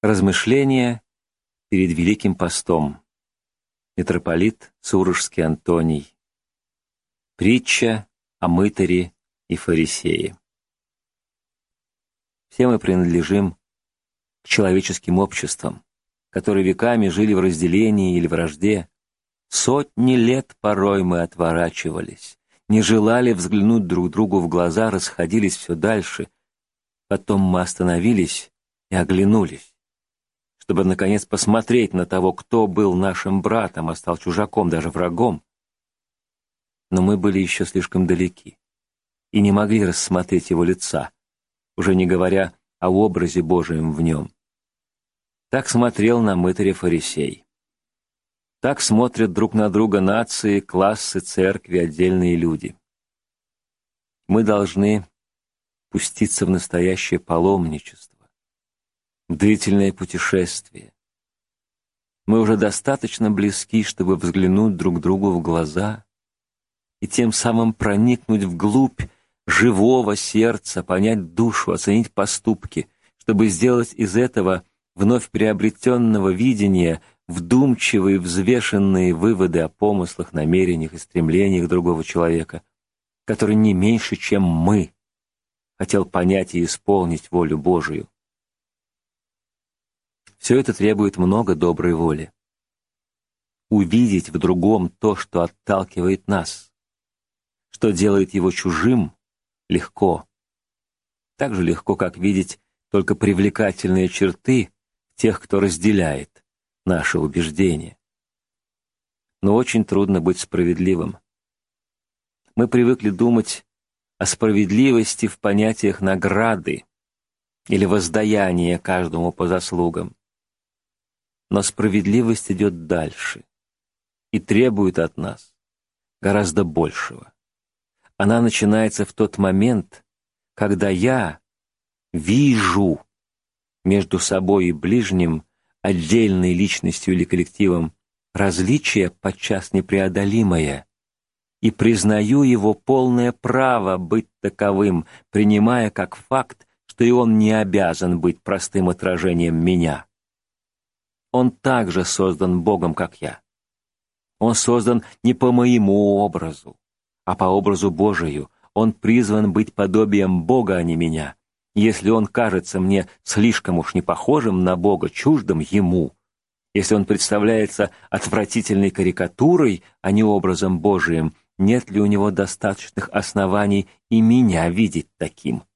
Размышления перед Великим постом. Митрополит Сурожский Антоний. Притча о мытаре и фарисее. Все мы принадлежим к человеческим обществам, которые веками жили в разделении или вражде. Сотни лет порой мы отворачивались, не желали взглянуть друг другу в глаза, расходились все дальше. Потом мы остановились и оглянулись, чтобы, наконец, посмотреть на того, кто был нашим братом, а стал чужаком, даже врагом. Но мы были еще слишком далеки и не могли рассмотреть его лица, уже не говоря о образе Божием в нем. Так смотрел на мытаря фарисей. Так смотрят друг на друга нации, классы, церкви, отдельные люди. Мы должны пуститься в настоящее паломничество, в длительное путешествие. Мы уже достаточно близки, чтобы взглянуть друг другу в глаза и тем самым проникнуть вглубь живого сердца, понять душу, оценить поступки, чтобы сделать из этого вновь приобретенного видения вдумчивые, взвешенные выводы о помыслах, намерениях и стремлениях другого человека, который не меньше, чем мы, хотел понять и исполнить волю Божию. Все это требует много доброй воли. Увидеть в другом то, что отталкивает нас, что делает его чужим, легко. Так же легко, как видеть только привлекательные черты тех, кто разделяет наши убеждения. Но очень трудно быть справедливым. Мы привыкли думать о справедливости в понятиях награды или воздаяния каждому по заслугам. Но справедливость идет дальше и требует от нас гораздо большего. Она начинается в тот момент, когда я вижу между собой и ближним, отдельной личностью или коллективом, различие подчас непреодолимое, и признаю его полное право быть таковым, принимая как факт, что и он не обязан быть простым отражением меня. Он также создан Богом, как я. Он создан не по моему образу, а по образу Божию. Он призван быть подобием Бога, а не меня. Если он кажется мне слишком уж не похожим на Бога, чуждым ему, если он представляется отвратительной карикатурой, а не образом Божиим, нет ли у него достаточных оснований и меня видеть таким?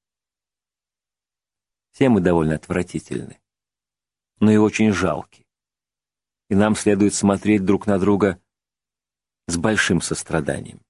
Все мы довольно отвратительны, но и очень жалки. И нам следует смотреть друг на друга с большим состраданием.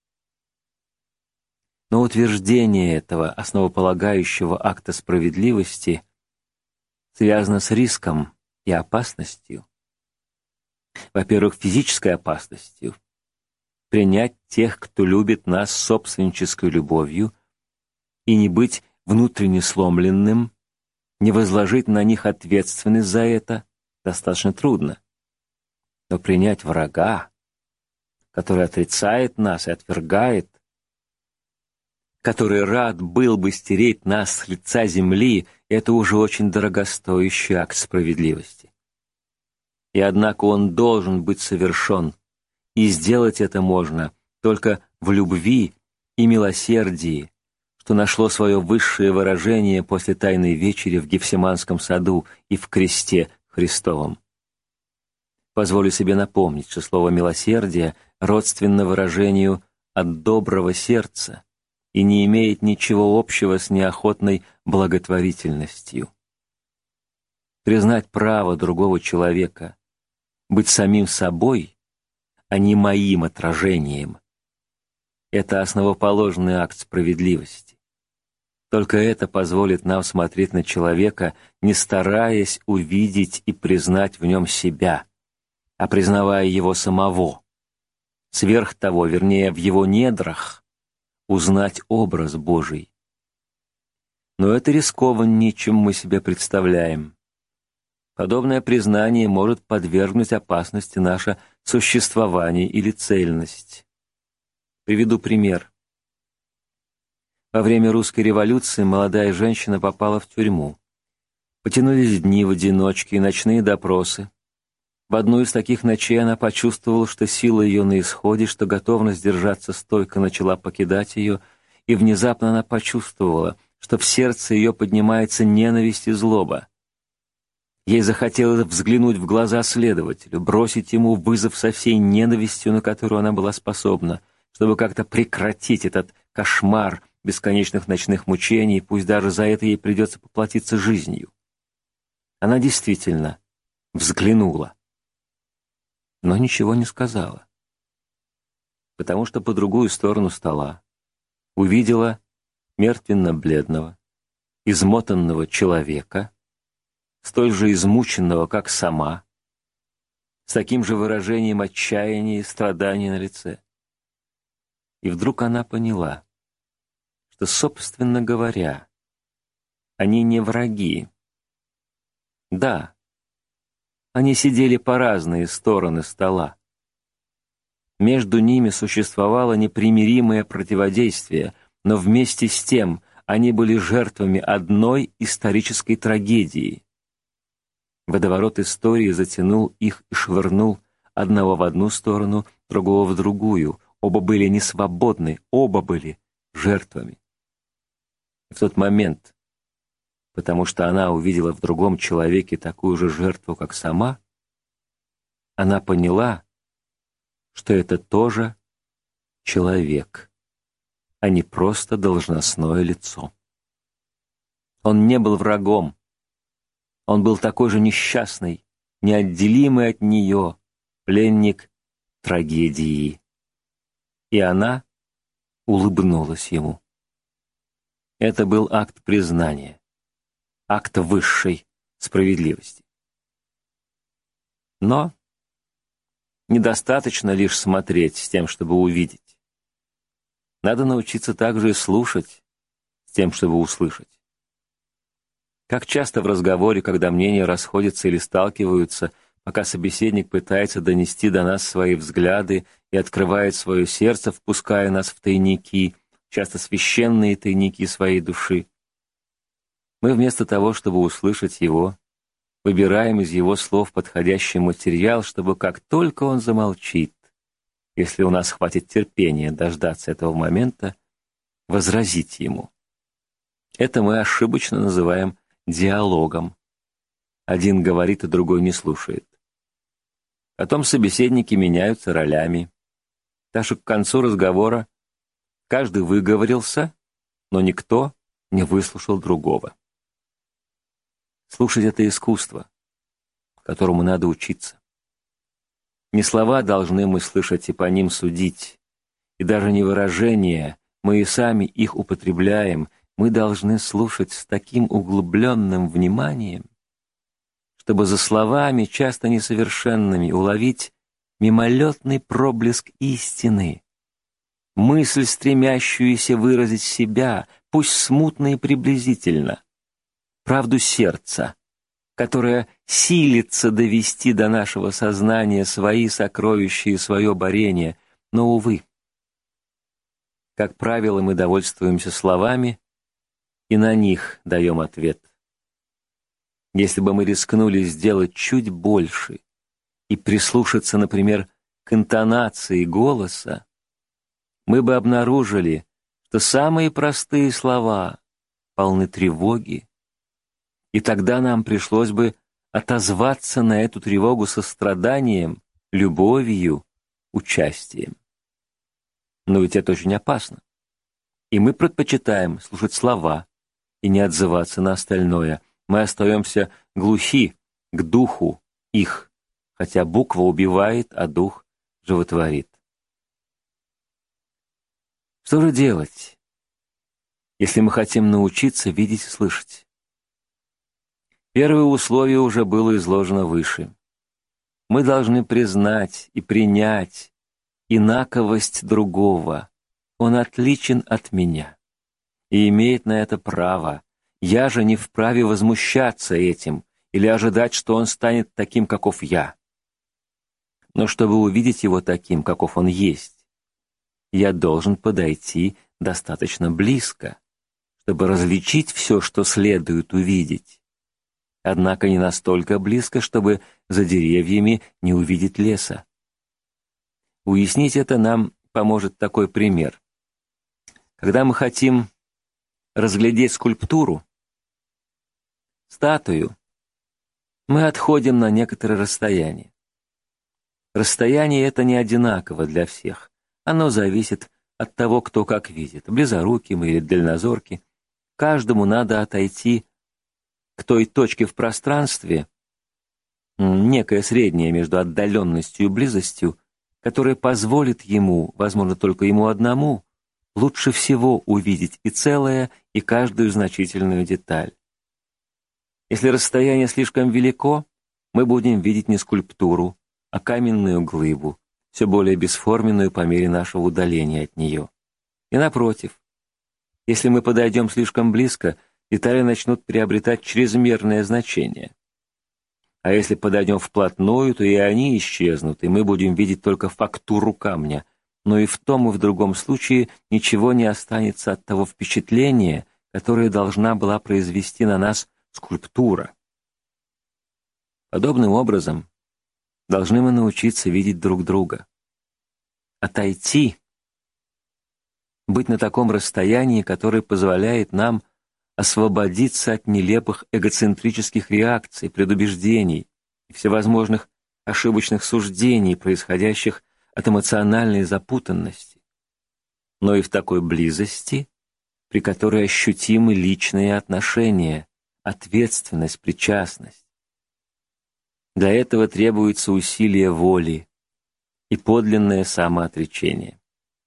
Но утверждение этого основополагающего акта справедливости связано с риском и опасностью. Во-первых, физической опасностью — принять тех, кто любит нас собственнической любовью, и не быть внутренне сломленным, не возложить на них ответственность за это достаточно трудно. Но принять врага, который отрицает нас и отвергает, который рад был бы стереть нас с лица земли, это уже очень дорогостоящий акт справедливости. И однако он должен быть совершен, и сделать это можно только в любви и милосердии, что нашло свое высшее выражение после Тайной вечери в Гефсиманском саду и в кресте Христовом. Позволю себе напомнить, что слово «милосердие» родственно выражению «от доброго сердца» и не имеет ничего общего с неохотной благотворительностью. Признать право другого человека, быть самим собой, а не моим отражением — это основоположный акт справедливости. Только это позволит нам смотреть на человека, не стараясь увидеть и признать в нем себя, а признавая его самого. Сверх того, вернее, в его недрах, узнать образ Божий. Но это рискованнее, чем мы себе представляем. Подобное признание может подвергнуть опасности наше существование или цельность. Приведу пример. Во время русской революции молодая женщина попала в тюрьму. Потянулись дни в одиночке и ночные допросы. В одну из таких ночей она почувствовала, что сила ее на исходе, что готовность держаться стойко начала покидать ее, и внезапно она почувствовала, что в сердце ее поднимается ненависть и злоба. Ей захотелось взглянуть в глаза следователю, бросить ему вызов со всей ненавистью, на которую она была способна, чтобы как-то прекратить этот кошмар бесконечных ночных мучений, пусть даже за это ей придется поплатиться жизнью. Она действительно взглянула, но ничего не сказала, потому что по другую сторону стола увидела мертвенно-бледного, измотанного человека, столь же измученного, как сама, с таким же выражением отчаяния и страдания на лице. И вдруг она поняла, что, собственно говоря, они не враги. Да, они сидели по разные стороны стола. Между ними существовало непримиримое противодействие, но вместе с тем они были жертвами одной исторической трагедии. Водоворот истории затянул их и швырнул одного в одну сторону, другого в другую. Оба были несвободны, оба были жертвами. И в тот момент, потому что она увидела в другом человеке такую же жертву, как сама, она поняла, что это тоже человек, а не просто должностное лицо. Он не был врагом, он был такой же несчастный, неотделимый от нее, пленник трагедии. И она улыбнулась ему. Это был акт признания, акт высшей справедливости. Но недостаточно лишь смотреть с тем, чтобы увидеть. Надо научиться также и слушать с тем, чтобы услышать. Как часто в разговоре, когда мнения расходятся или сталкиваются, пока собеседник пытается донести до нас свои взгляды и открывает свое сердце, впуская нас в тайники, часто священные тайники своей души, мы вместо того, чтобы услышать его, выбираем из его слов подходящий материал, чтобы как только он замолчит, если у нас хватит терпения дождаться этого момента, возразить ему. Это мы ошибочно называем диалогом. Один говорит, а другой не слушает. Потом собеседники меняются ролями. Так что к концу разговора каждый выговорился, но никто не выслушал другого. Слушать — это искусство, которому надо учиться. Не слова должны мы слышать и по ним судить, и даже не выражения, мы и сами их употребляем, мы должны слушать с таким углубленным вниманием, чтобы за словами, часто несовершенными, уловить мимолетный проблеск истины, мысль, стремящуюся выразить себя, пусть смутно и приблизительно, правду сердца, которая силится довести до нашего сознания свои сокровища и свое борение, но, увы, как правило, мы довольствуемся словами и на них даем ответ. Если бы мы рискнули сделать чуть больше и прислушаться, например, к интонации голоса, мы бы обнаружили, что самые простые слова полны тревоги, и тогда нам пришлось бы отозваться на эту тревогу состраданием, любовью, участием. Но ведь это очень опасно. И мы предпочитаем слушать слова и не отзываться на остальное. Мы остаемся глухи к духу их, хотя буква убивает, а дух животворит. Что же делать, если мы хотим научиться видеть и слышать? Первое условие уже было изложено выше. Мы должны признать и принять инаковость другого. Он отличен от меня и имеет на это право. Я же не вправе возмущаться этим или ожидать, что он станет таким, каков я. Но чтобы увидеть его таким, каков он есть, я должен подойти достаточно близко, чтобы различить все, что следует увидеть. однако не настолько близко, чтобы за деревьями не увидеть леса. Уяснить это нам поможет такой пример. Когда мы хотим разглядеть скульптуру, статую, мы отходим на некоторое расстояние. Расстояние это не одинаково для всех. Оно зависит от того, кто как видит, близорукий мы или дальнозоркий. Каждому надо отойти к той точке в пространстве, некое среднее между отдаленностью и близостью, которое позволит ему, возможно, только ему одному, лучше всего увидеть и целое, и каждую значительную деталь. Если расстояние слишком велико, мы будем видеть не скульптуру, а каменную глыбу, все более бесформенную по мере нашего удаления от нее. И напротив, если мы подойдем слишком близко, детали начнут приобретать чрезмерное значение. А если подойдем вплотную, то и они исчезнут, и мы будем видеть только фактуру камня, но и в том, и в другом случае ничего не останется от того впечатления, которое должна была произвести на нас скульптура. Подобным образом должны мы научиться видеть друг друга. Отойти, быть на таком расстоянии, которое позволяет нам освободиться от нелепых эгоцентрических реакций, предубеждений и всевозможных ошибочных суждений, происходящих от эмоциональной запутанности, но и в такой близости, при которой ощутимы личные отношения, ответственность, причастность. Для этого требуется усилие воли и подлинное самоотречение.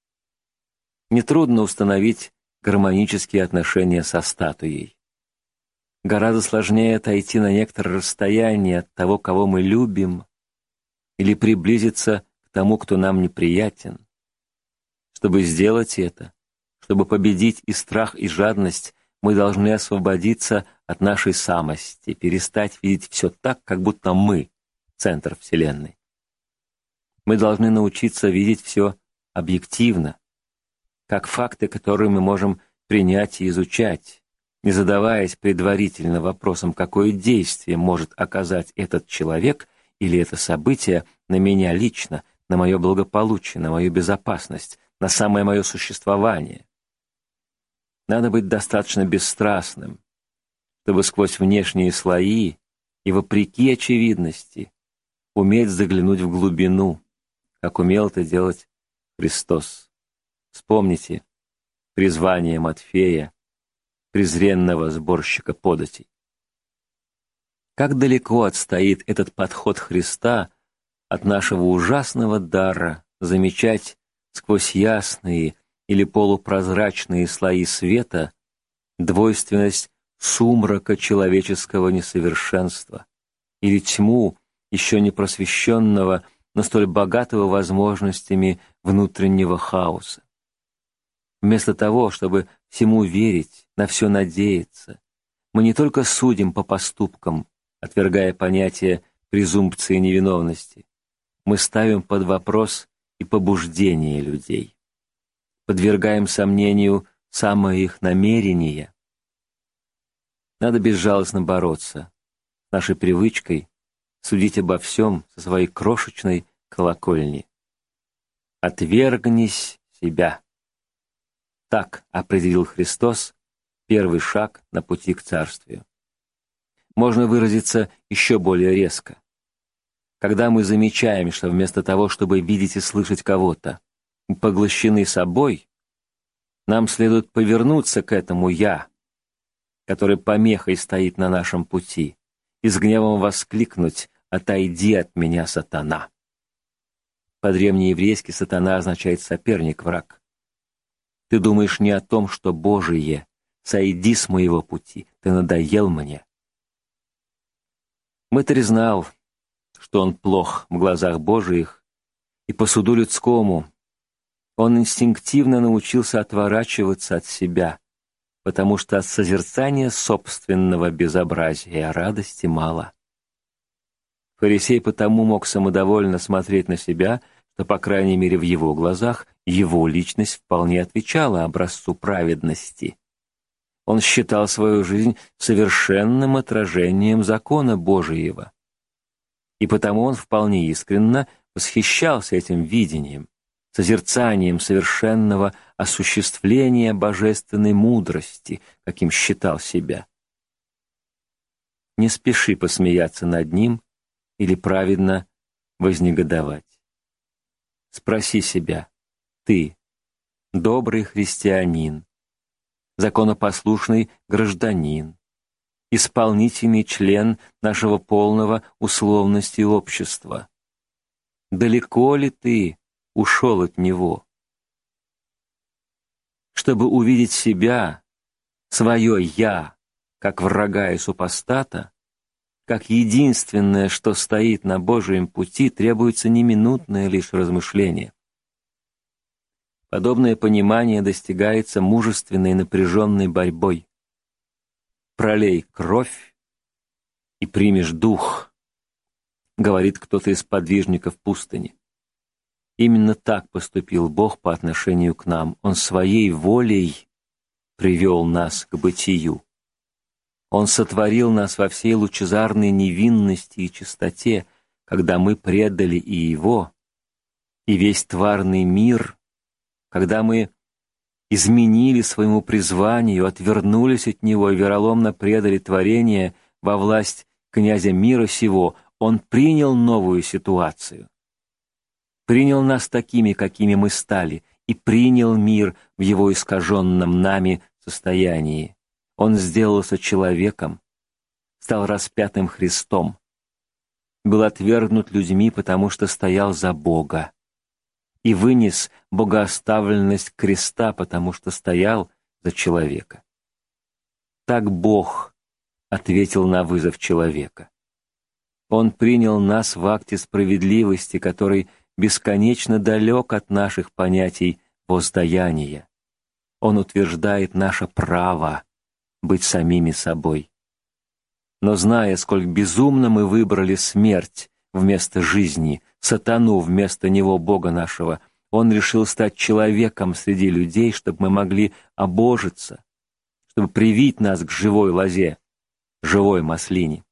Нетрудно установить гармонические отношения со статуей. Гораздо сложнее отойти на некоторое расстояние от того, кого мы любим, или приблизиться к тому, кто нам неприятен. Чтобы сделать это, чтобы победить и страх, и жадность, мы должны освободиться от нашей самости, перестать видеть все так, как будто мы — центр Вселенной. Мы должны научиться видеть все объективно, как факты, которые мы можем принять и изучать, не задаваясь предварительно вопросом, какое действие может оказать этот человек или это событие на меня лично, на мое благополучие, на мою безопасность, на самое мое существование. Надо быть достаточно бесстрастным, чтобы сквозь внешние слои и вопреки очевидности уметь заглянуть в глубину, как умел это делать Христос. Вспомните призвание Матфея, презренного сборщика податей. Как далеко отстоит этот подход Христа от нашего ужасного дара замечать сквозь ясные или полупрозрачные слои света двойственность сумрака человеческого несовершенства или тьму еще не просвещенного, но столь богатого возможностями внутреннего хаоса. Вместо того, чтобы всему верить, на все надеяться, мы не только судим по поступкам, отвергая понятие презумпции невиновности, мы ставим под вопрос и побуждение людей, подвергаем сомнению самые их намерения. Надо безжалостно бороться с нашей привычкой судить обо всем со своей крошечной колокольни. «Отвергнись себя». Так определил Христос первый шаг на пути к царствию. Можно выразиться еще более резко. Когда мы замечаем, что вместо того, чтобы видеть и слышать кого-то, мы поглощены собой, нам следует повернуться к этому «я», который помехой стоит на нашем пути, и с гневом воскликнуть «Отойди от меня, сатана». По-древнееврейски сатана означает соперник, враг. Ты думаешь не о том, что Божие. Сойди с моего пути, ты надоел мне. Мытарь знал, что он плох в глазах Божиих, и по суду людскому он инстинктивно научился отворачиваться от себя, потому что от созерцания собственного безобразия радости мало. Фарисей потому мог самодовольно смотреть на себя, что, по крайней мере, в его глазах его личность вполне отвечала образцу праведности. Он считал свою жизнь совершенным отражением закона Божиего. И потому он вполне искренно восхищался этим видением, созерцанием совершенного осуществления божественной мудрости, каким считал себя. Не спеши посмеяться над ним или праведно вознегодовать. Спроси себя: ты, добрый христианин, законопослушный гражданин, исполнительный член нашего полного условности общества, далеко ли ты ушел от него? Чтобы увидеть себя, свое «я», как врага и супостата, как единственное, что стоит на Божьем пути, требуется неминутное лишь размышление. Подобное понимание достигается мужественной напряженной борьбой. «Пролей кровь и примешь дух», говорит кто-то из подвижников пустыни. Именно так поступил Бог по отношению к нам. Он своей волей привел нас к бытию. Он сотворил нас во всей лучезарной невинности и чистоте, когда мы предали и Его, и весь тварный мир, когда мы изменили своему призванию, отвернулись от Него и вероломно предали творение во власть князя мира сего. Он принял новую ситуацию, принял нас такими, какими мы стали, и принял мир в его искаженном нами состоянии. Он сделался человеком, стал распятым Христом, был отвергнут людьми, потому что стоял за Бога, и вынес богооставленность креста, потому что стоял за человека. Так Бог ответил на вызов человека. Он принял нас в акте справедливости, который бесконечно далек от наших понятий воздаяния. Он утверждает наше право быть самими собой. Но зная, сколь безумно мы выбрали смерть вместо жизни, сатану вместо него, Бога нашего, он решил стать человеком среди людей, чтобы мы могли обожиться, чтобы привить нас к живой лозе, живой маслине.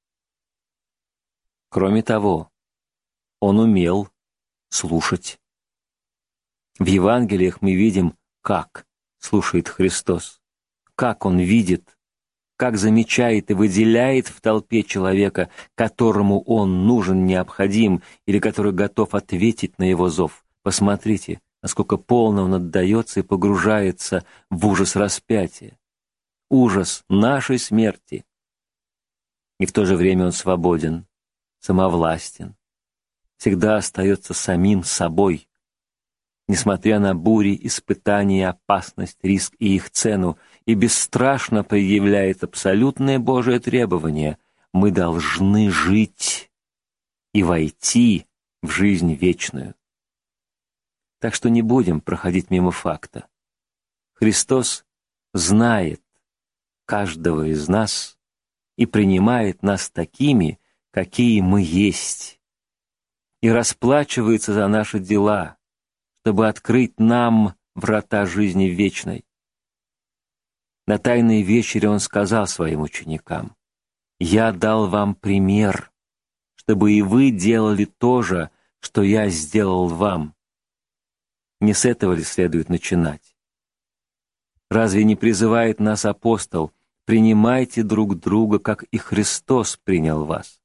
Кроме того, он умел слушать. В Евангелиях мы видим, как слушает Христос, как Он видит, как замечает и выделяет в толпе человека, которому Он нужен, необходим, или который готов ответить на Его зов. Посмотрите, насколько полно Он отдается и погружается в ужас распятия, ужас нашей смерти. И в то же время Он свободен, самовластен, всегда остается самим собой, несмотря на бури, испытания, опасность, риск и их цену, и бесстрашно предъявляет абсолютное Божие требование: мы должны жить и войти в жизнь вечную. Так что не будем проходить мимо факта. Христос знает каждого из нас и принимает нас такими, какие мы есть, и расплачивается за наши дела, чтобы открыть нам врата жизни вечной. На Тайной вечере Он сказал Своим ученикам: «Я дал вам пример, чтобы и вы делали то же, что Я сделал вам». Не с этого ли следует начинать? Разве не призывает нас апостол: «Принимайте друг друга, как и Христос принял вас»?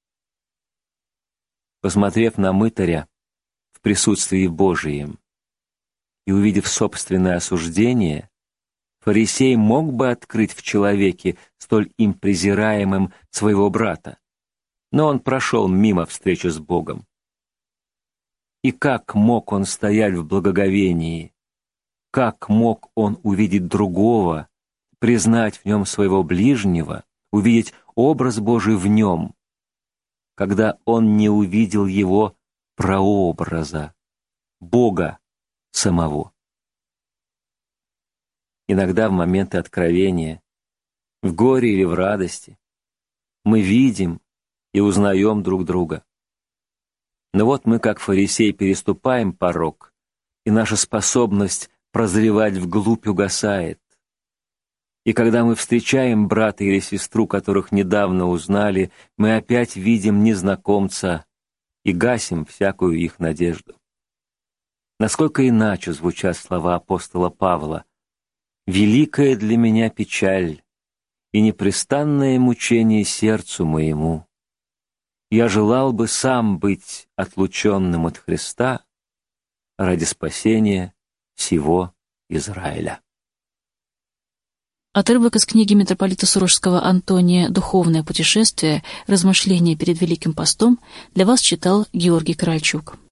Посмотрев на мытаря в присутствии Божием и увидев собственное осуждение, фарисей мог бы открыть в человеке, столь им презираемым, своего брата, но он прошел мимо встречи с Богом. И как мог он стоять в благоговении? Как мог он увидеть другого, признать в нем своего ближнего, увидеть образ Божий в нем, когда он не увидел его прообраза, Бога самого? Иногда в моменты откровения, в горе или в радости, мы видим и узнаем друг друга. Но вот мы, как фарисей, переступаем порог, и наша способность прозревать вглубь угасает. И когда мы встречаем брата или сестру, которых недавно узнали, мы опять видим незнакомца и гасим всякую их надежду. Насколько иначе звучат слова апостола Павла: «Великая для меня печаль и непрестанное мучение сердцу моему. Я желал бы сам быть отлученным от Христа ради спасения всего Израиля». Отрывок из книги митрополита Сурожского Антония «Духовное путешествие. Размышления перед Великим постом» для вас читал Георгий Корольчук.